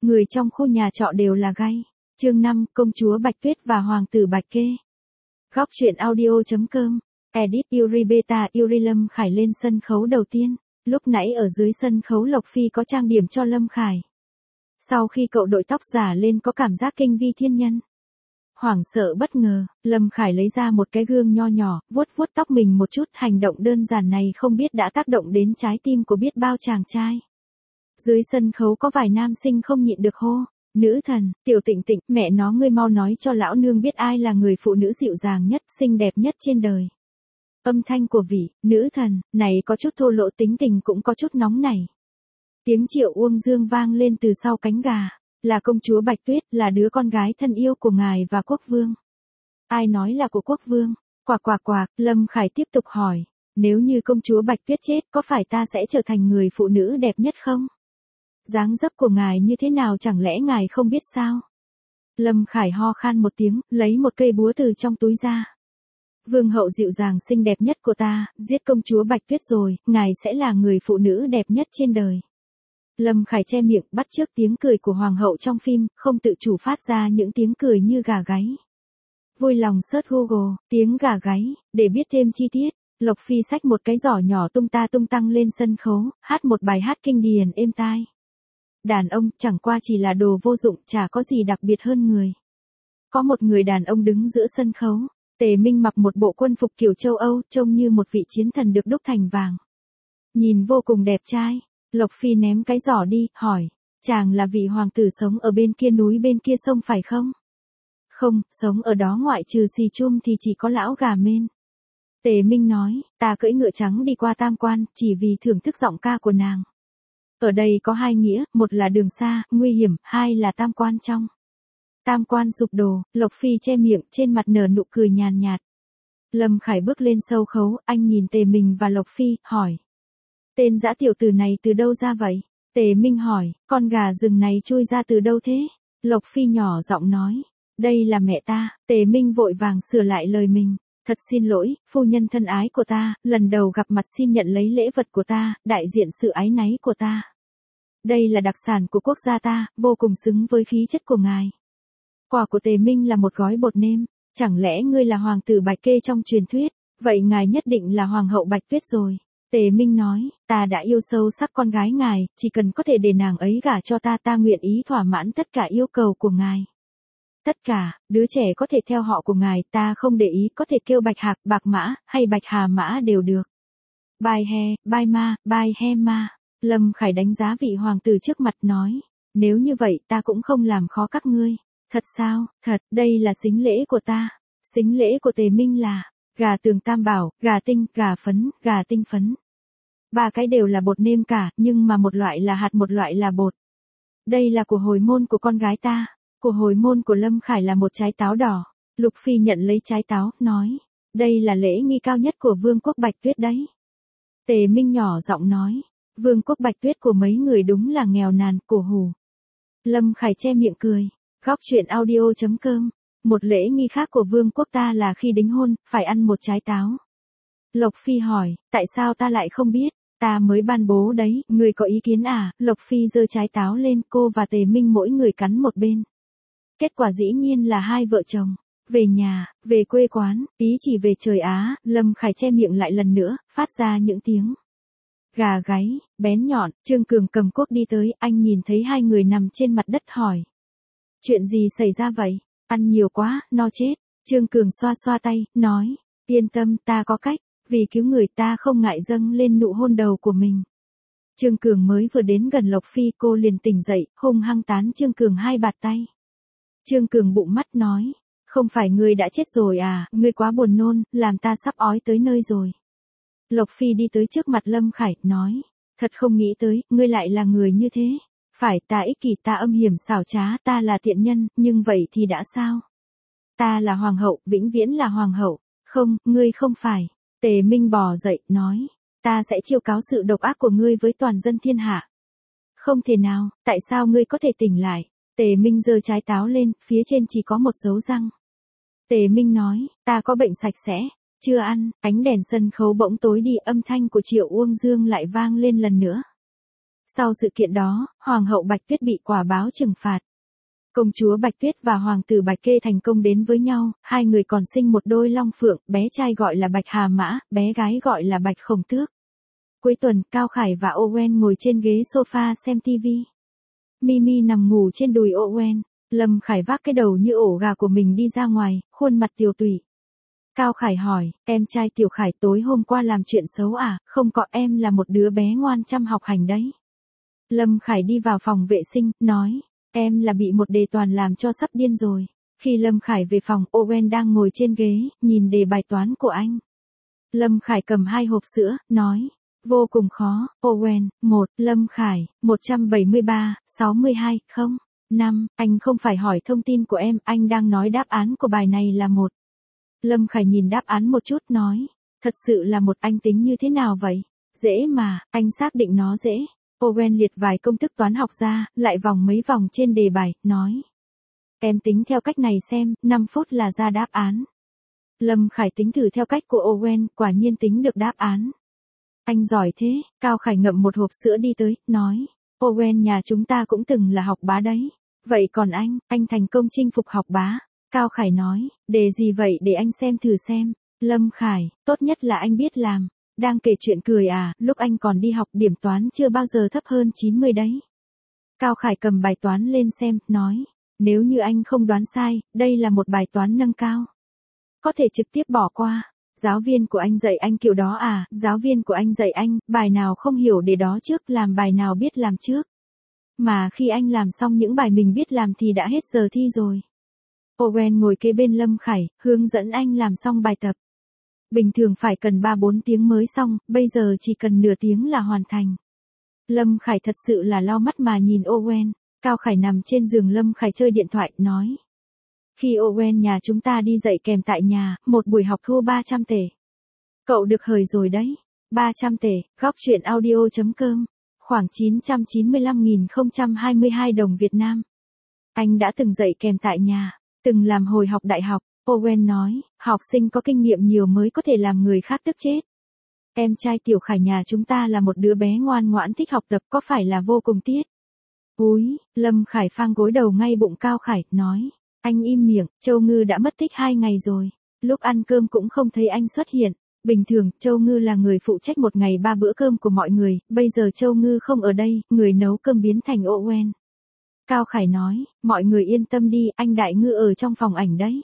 Người trong khu nhà trọ đều là gay. Chương 5, công chúa Bạch Tuyết và hoàng tử Bạch Kê. Góc truyện audio.com. Edit Yuri Beta Yuri Lâm Khải lên sân khấu đầu tiên. Lúc nãy ở dưới sân khấu Lộc Phi có trang điểm cho Lâm Khải. Sau khi cậu đội tóc giả lên có cảm giác kinh vi thiên nhân. Hoảng sợ bất ngờ, Lâm Khải lấy ra một cái gương nho nhỏ, vuốt vuốt tóc mình một chút. Hành động đơn giản này không biết đã tác động đến trái tim của biết bao chàng trai. Dưới sân khấu có vài nam sinh không nhịn được hô. Nữ thần, Tiểu Tịnh Tịnh, mẹ nó ngươi mau nói cho lão nương biết ai là người phụ nữ dịu dàng nhất, xinh đẹp nhất trên đời. Âm thanh của vị, nữ thần, này có chút thô lỗ, tính tình cũng có chút nóng nảy. Tiếng Triệu Uông Dương vang lên từ sau cánh gà. Là công chúa Bạch Tuyết, là đứa con gái thân yêu của ngài và quốc vương. Ai nói là của quốc vương? Quạc, Lâm Khải tiếp tục hỏi. Nếu như công chúa Bạch Tuyết chết, có phải ta sẽ trở thành người phụ nữ đẹp nhất không? Dáng dấp của ngài như thế nào chẳng lẽ ngài không biết sao? Lâm Khải ho khan một tiếng, lấy một cây búa từ trong túi ra. Vương hậu dịu dàng xinh đẹp nhất của ta, giết công chúa Bạch Tuyết rồi, ngài sẽ là người phụ nữ đẹp nhất trên đời. Lâm Khải che miệng, bắt chước tiếng cười của hoàng hậu trong phim, không tự chủ phát ra những tiếng cười như gà gáy. Vui lòng search Google, tiếng gà gáy, để biết thêm chi tiết. Lộc Phi xách một cái giỏ nhỏ tung ta tung tăng lên sân khấu, hát một bài hát kinh điển êm tai. Đàn ông chẳng qua chỉ là đồ vô dụng, chả có gì đặc biệt hơn người. Có một người đàn ông đứng giữa sân khấu. Tề Minh mặc một bộ quân phục kiểu châu Âu, trông như một vị chiến thần được đúc thành vàng. Nhìn vô cùng đẹp trai. Lộc Phi ném cái giỏ đi, hỏi. Chàng là vị hoàng tử sống ở bên kia núi bên kia sông phải không? Không, sống ở đó ngoại trừ xì chum thì chỉ có lão gà mên. Tề Minh nói, ta cưỡi ngựa trắng đi qua Tam Quan, chỉ vì thưởng thức giọng ca của nàng. Ở đây có hai nghĩa, một là đường xa, nguy hiểm, hai là Tam Quan trong. Tam Quan sụp đổ, Lộc Phi che miệng, trên mặt nở nụ cười nhàn nhạt. Lâm Khải bước lên sâu khấu, anh nhìn Tề Minh và Lộc Phi, hỏi. Tên dã tiểu tử này từ đâu ra vậy? Tề Minh hỏi, con gà rừng này trôi ra từ đâu thế? Lộc Phi nhỏ giọng nói, đây là mẹ ta. Tề Minh vội vàng sửa lại lời mình. Thật xin lỗi, phu nhân thân ái của ta, lần đầu gặp mặt xin nhận lấy lễ vật của ta, đại diện sự áy náy của ta. Đây là đặc sản của quốc gia ta, vô cùng xứng với khí chất của ngài. Quà của Tề Minh là một gói bột nêm. Chẳng lẽ ngươi là hoàng tử Bạch Kê trong truyền thuyết? Vậy ngài nhất định là hoàng hậu Bạch Tuyết rồi. Tề Minh nói, ta đã yêu sâu sắc con gái ngài, chỉ cần có thể để nàng ấy gả cho ta, ta nguyện ý thỏa mãn tất cả yêu cầu của ngài. Tất cả, đứa trẻ có thể theo họ của ngài, ta không để ý, có thể kêu Bạch Hạc, Bạc Mã, hay Bạch Hà Mã đều được. Bai he, bai ma, bai he ma. Lâm Khải đánh giá vị hoàng tử trước mặt nói, nếu như vậy ta cũng không làm khó các ngươi. Thật sao? Thật, đây là sính lễ của ta. Sính lễ của Tề Minh là gà tường tam bảo, gà tinh, gà phấn, gà tinh phấn. Ba cái đều là bột nêm cả, nhưng mà một loại là hạt, một loại là bột. Đây là của hồi môn của con gái ta. Của hồi môn của Lâm Khải là một trái táo đỏ. Lục Phi nhận lấy trái táo, nói, đây là lễ nghi cao nhất của vương quốc Bạch Tuyết đấy. Tề Minh nhỏ giọng nói, vương quốc Bạch Tuyết của mấy người đúng là nghèo nàn, cổ hủ. Lâm Khải che miệng cười. Góc truyện audio.com. Một lễ nghi khác của vương quốc ta là khi đính hôn, phải ăn một trái táo. Lộc Phi hỏi, tại sao ta lại không biết? Ta mới ban bố đấy, người có ý kiến à? Lộc Phi giơ trái táo lên, cô và Tề Minh mỗi người cắn một bên. Kết quả dĩ nhiên là hai vợ chồng. Về nhà, về quê quán, ý chỉ về trời Á. Lâm Khải che miệng lại lần nữa, phát ra những tiếng gà gáy, bén nhọn. Trương Cường cầm cuốc đi tới, anh nhìn thấy hai người nằm trên mặt đất hỏi. Chuyện gì xảy ra vậy? Ăn nhiều quá, no chết. Trương Cường xoa xoa tay, nói, yên tâm, ta có cách, vì cứu người ta không ngại dâng lên nụ hôn đầu của mình. Trương Cường mới vừa đến gần Lộc Phi, cô liền tỉnh dậy, hung hăng tán Trương Cường hai bạt tay. Trương Cường bụng mắt nói, không phải ngươi đã chết rồi à, ngươi quá buồn nôn, làm ta sắp ói tới nơi rồi. Lộc Phi đi tới trước mặt Lâm Khải, nói, thật không nghĩ tới, ngươi lại là người như thế. Phải, ta ích kỷ, ta âm hiểm xảo trá, ta là tiện nhân, nhưng vậy thì đã sao? Ta là hoàng hậu, vĩnh viễn là hoàng hậu. Không, ngươi không phải. Tề Minh bò dậy, nói, ta sẽ chiêu cáo sự độc ác của ngươi với toàn dân thiên hạ. Không thể nào, tại sao ngươi có thể tỉnh lại? Tề Minh giơ trái táo lên, phía trên chỉ có một dấu răng. Tề Minh nói, ta có bệnh sạch sẽ, chưa ăn. Ánh đèn sân khấu bỗng tối đi, âm thanh của Triệu Uông Dương lại vang lên lần nữa. Sau sự kiện đó, Hoàng hậu Bạch Tuyết bị quả báo trừng phạt. Công chúa Bạch Tuyết và Hoàng tử Bạch Kê thành công đến với nhau, hai người còn sinh một đôi long phượng, bé trai gọi là Bạch Hà Mã, bé gái gọi là Bạch Khổng Tước. Cuối tuần, Cao Khải và Owen ngồi trên ghế sofa xem TV. Mimi nằm ngủ trên đùi Owen, Lâm Khải vác cái đầu như ổ gà của mình đi ra ngoài, khuôn mặt tiều tụy. Cao Khải hỏi, em trai Tiểu Khải tối hôm qua làm chuyện xấu à? Không có, em là một đứa bé ngoan chăm học hành đấy. Lâm Khải đi vào phòng vệ sinh, nói, em là bị một đề toán làm cho sắp điên rồi. Khi Lâm Khải về phòng, Owen đang ngồi trên ghế, nhìn đề bài toán của anh. Lâm Khải cầm 2 hộp sữa, nói, vô cùng khó. Owen, 1, Lâm Khải, 173, 62, 0, 5, anh không phải hỏi thông tin của em, anh đang nói đáp án của bài này là 1. Lâm Khải nhìn đáp án một chút, nói, thật sự là 1, anh tính như thế nào vậy? Dễ mà, anh xác định nó dễ. Owen liệt vài công thức toán học ra, lại vòng mấy vòng trên đề bài, nói. Em tính theo cách này xem, 5 phút là ra đáp án. Lâm Khải tính thử theo cách của Owen, quả nhiên tính được đáp án. Anh giỏi thế, Cao Khải ngậm một hộp sữa đi tới, nói. Owen nhà chúng ta cũng từng là học bá đấy. Vậy còn anh thành công chinh phục học bá. Cao Khải nói, đề gì vậy để anh xem thử xem. Lâm Khải, tốt nhất là anh biết làm. Đang kể chuyện cười à, lúc anh còn đi học điểm toán chưa bao giờ thấp hơn 90 đấy. Cao Khải cầm bài toán lên xem, nói, nếu như anh không đoán sai, đây là một bài toán nâng cao. Có thể trực tiếp bỏ qua. Giáo viên của anh dạy anh kiểu đó à, giáo viên của anh dạy anh, bài nào không hiểu để đó trước, làm bài nào biết làm trước. Mà khi anh làm xong những bài mình biết làm thì đã hết giờ thi rồi. Owen ngồi kế bên Lâm Khải, hướng dẫn anh làm xong bài tập. Bình thường phải cần 3-4 tiếng mới xong, bây giờ chỉ cần nửa tiếng là hoàn thành. Lâm Khải thật sự là lau mắt mà nhìn Owen. Cao Khải nằm trên giường, Lâm Khải chơi điện thoại, nói. Khi Owen nhà chúng ta đi dạy kèm tại nhà, một buổi học thua 300 tệ. Cậu được hời rồi đấy. 300 tệ, góc truyện audio.com, khoảng 995.022 đồng Việt Nam. Anh đã từng dạy kèm tại nhà, từng làm hồi học đại học. Owen nói, học sinh có kinh nghiệm nhiều mới có thể làm người khác tức chết. Em trai Tiểu Khải nhà chúng ta là một đứa bé ngoan ngoãn thích học tập, có phải là vô cùng tiếc? Úi, Lâm Khải phang gối đầu ngay bụng Cao Khải, nói. Anh im miệng, Châu Ngư đã mất tích 2 ngày rồi. Lúc ăn cơm cũng không thấy anh xuất hiện. Bình thường, Châu Ngư là người phụ trách một ngày 3 bữa cơm của mọi người, bây giờ Châu Ngư không ở đây, người nấu cơm biến thành Owen. Cao Khải nói, mọi người yên tâm đi, anh Đại Ngư ở trong phòng ảnh đấy.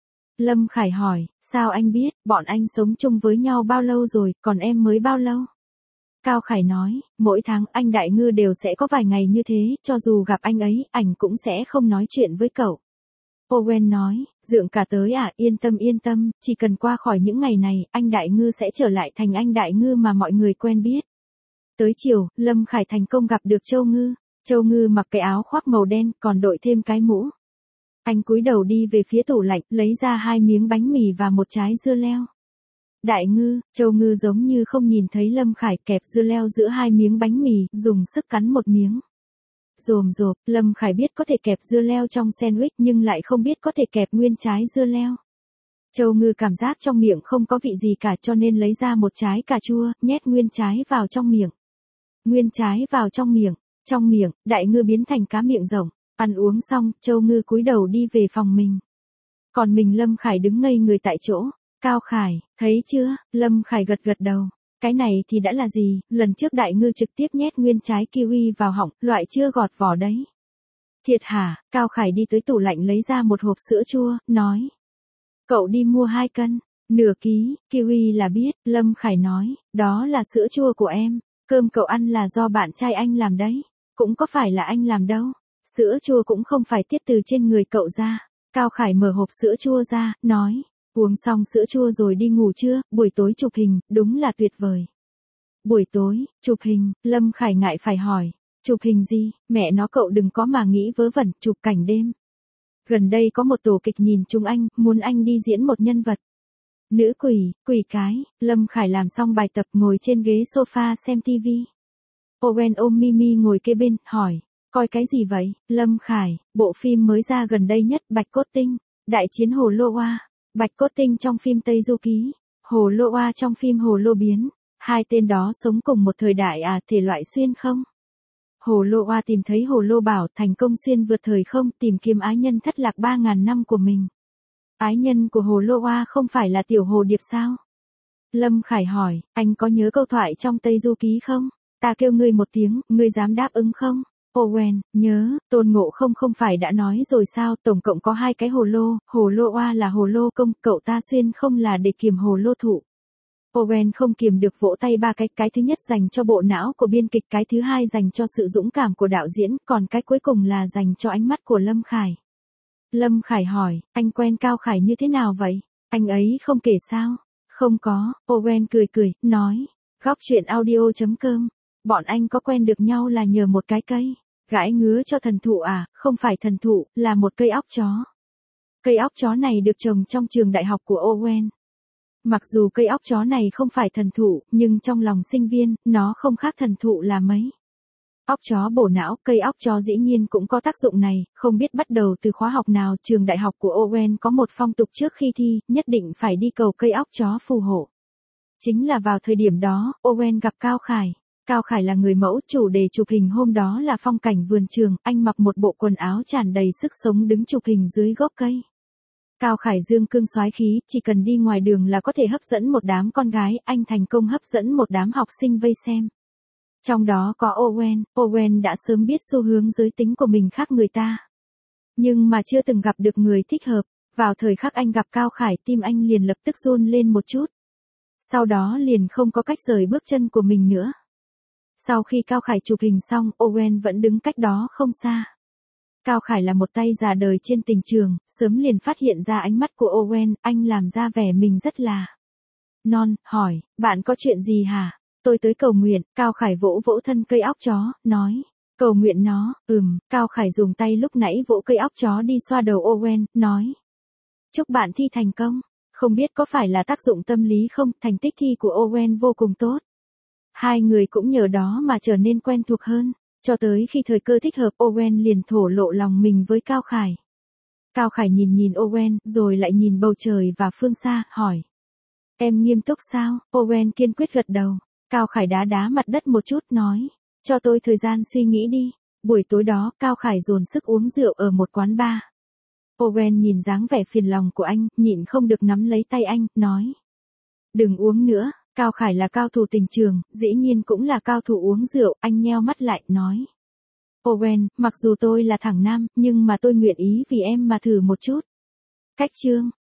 Lâm Khải hỏi, sao anh biết, bọn anh sống chung với nhau bao lâu rồi, còn em mới bao lâu? Cao Khải nói, mỗi tháng anh Đại Ngư đều sẽ có vài ngày như thế, cho dù gặp anh ấy, ảnh cũng sẽ không nói chuyện với cậu. Owen nói, dượng cả tới à, yên tâm, chỉ cần qua khỏi những ngày này, anh Đại Ngư sẽ trở lại thành anh Đại Ngư mà mọi người quen biết. Tới chiều, Lâm Khải thành công gặp được Châu Ngư. Châu Ngư mặc cái áo khoác màu đen, còn đội thêm cái mũ. Anh cúi đầu đi về phía tủ lạnh, lấy ra 2 miếng bánh mì và một trái dưa leo. Đại Ngư, Châu Ngư giống như không nhìn thấy Lâm Khải, kẹp dưa leo giữa 2 miếng bánh mì, dùng sức cắn một miếng. Rồm rộp, Lâm Khải biết có thể kẹp dưa leo trong sandwich nhưng lại không biết có thể kẹp nguyên trái dưa leo. Châu Ngư cảm giác trong miệng không có vị gì cả cho nên lấy ra một trái cà chua, nhét nguyên trái vào trong miệng. Nguyên trái vào trong miệng, Đại Ngư biến thành cá miệng rộng. Ăn uống xong, Châu Ngư cúi đầu đi về phòng mình. Còn mình Lâm Khải đứng ngây người tại chỗ. Cao Khải, thấy chưa? Lâm Khải gật gật đầu. Cái này thì đã là gì, lần trước Đại Ngư trực tiếp nhét nguyên trái kiwi vào họng, loại chưa gọt vỏ đấy. Thiệt hả? Cao Khải đi tới tủ lạnh lấy ra một hộp sữa chua, nói. Cậu đi mua 2 cân, nửa ký, kiwi là biết, Lâm Khải nói, đó là sữa chua của em, cơm cậu ăn là do bạn trai anh làm đấy, cũng có phải là anh làm đâu, sữa chua cũng không phải tiết từ trên người cậu ra. Cao Khải mở hộp sữa chua ra, nói. Uống xong sữa chua rồi đi ngủ chưa, buổi tối chụp hình, đúng là tuyệt vời. Buổi tối, chụp hình, Lâm Khải ngại phải hỏi. Chụp hình gì, mẹ nó cậu đừng có mà nghĩ vớ vẩn, chụp cảnh đêm. Gần đây có một tổ kịch nhìn chúng anh, muốn anh đi diễn một nhân vật. Nữ quỷ, quỷ cái, Lâm Khải làm xong bài tập ngồi trên ghế sofa xem TV. Owen ôm Mimi ngồi kế bên, hỏi, coi cái gì vậy, Lâm Khải, bộ phim mới ra gần đây nhất, Bạch Cốt Tinh, Đại chiến Hồ Lô Oa. Bạch Cốt Tinh trong phim Tây Du Ký, Hồ Lô Oa trong phim Hồ Lô Biến, 2 tên đó sống cùng một thời đại à, thể loại xuyên không? Hồ Lô Oa tìm thấy Hồ Lô Bảo, thành công xuyên vượt thời không, tìm kiếm ái nhân thất lạc 3.000 năm của mình. Ái nhân của Hồ Lô Oa không phải là Tiểu Hồ Điệp sao? Lâm Khải hỏi, anh có nhớ câu thoại trong Tây Du Ký không? Ta kêu ngươi một tiếng, ngươi dám đáp ứng không? Owen, nhớ, Tôn Ngộ không phải đã nói rồi sao, tổng cộng có 2 cái Hồ Lô Oa là Hồ Lô Công, cậu ta xuyên không là để kiềm Hồ Lô Thụ. Owen không kiềm được vỗ tay 3 cái thứ nhất dành cho bộ não của biên kịch, cái thứ hai dành cho sự dũng cảm của đạo diễn, còn cái cuối cùng là dành cho ánh mắt của Lâm Khải. Lâm Khải hỏi, anh quen Cao Khải như thế nào vậy? Anh ấy không kể sao? Không có, Owen cười, nói, góc chuyện audio.com, bọn anh có quen được nhau là nhờ một cái cây, gãi ngứa cho thần thụ à, không phải thần thụ, là một cây óc chó. Cây óc chó này được trồng trong trường đại học của Owen. Mặc dù cây óc chó này không phải thần thụ, nhưng trong lòng sinh viên, nó không khác thần thụ là mấy. Óc chó bổ não, cây óc chó dĩ nhiên cũng có tác dụng này, không biết bắt đầu từ khóa học nào, trường đại học của Owen có một phong tục trước khi thi, nhất định phải đi cầu cây óc chó phù hộ. Chính là vào thời điểm đó, Owen gặp Cao Khải. Cao Khải là người mẫu, chủ đề chụp hình hôm đó là phong cảnh vườn trường, anh mặc một bộ quần áo tràn đầy sức sống đứng chụp hình dưới gốc cây. Cao Khải dương cương soái khí, chỉ cần đi ngoài đường là có thể hấp dẫn một đám con gái, anh thành công hấp dẫn một đám học sinh vây xem. Trong đó có Owen đã sớm biết xu hướng giới tính của mình khác người ta. Nhưng mà chưa từng gặp được người thích hợp, vào thời khắc anh gặp Cao Khải tim anh liền lập tức run lên một chút. Sau đó liền không có cách rời bước chân của mình nữa. Sau khi Cao Khải chụp hình xong, Owen vẫn đứng cách đó không xa. Cao Khải là một tay già đời trên tình trường, sớm liền phát hiện ra ánh mắt của Owen, anh làm ra vẻ mình rất là non, hỏi, bạn có chuyện gì hả? Tôi tới cầu nguyện, Cao Khải vỗ thân cây óc chó, nói, cầu nguyện nó, Cao Khải dùng tay lúc nãy vỗ cây óc chó đi xoa đầu Owen, nói, chúc bạn thi thành công, không biết có phải là tác dụng tâm lý không, thành tích thi của Owen vô cùng tốt. Hai người cũng nhờ đó mà trở nên quen thuộc hơn, cho tới khi thời cơ thích hợp Owen liền thổ lộ lòng mình với Cao Khải. Cao Khải nhìn Owen, rồi lại nhìn bầu trời và phương xa, hỏi, em nghiêm túc sao? Owen kiên quyết gật đầu. Cao Khải đá mặt đất một chút, nói, cho tôi thời gian suy nghĩ đi. Buổi tối đó, Cao Khải dồn sức uống rượu ở một quán bar. Owen nhìn dáng vẻ phiền lòng của anh, nhịn không được nắm lấy tay anh, nói, đừng uống nữa. Cao Khải là cao thủ tình trường, dĩ nhiên cũng là cao thủ uống rượu, anh nheo mắt lại, nói, Owen, mặc dù tôi là thằng nam, nhưng mà tôi nguyện ý vì em mà thử một chút. Cách chương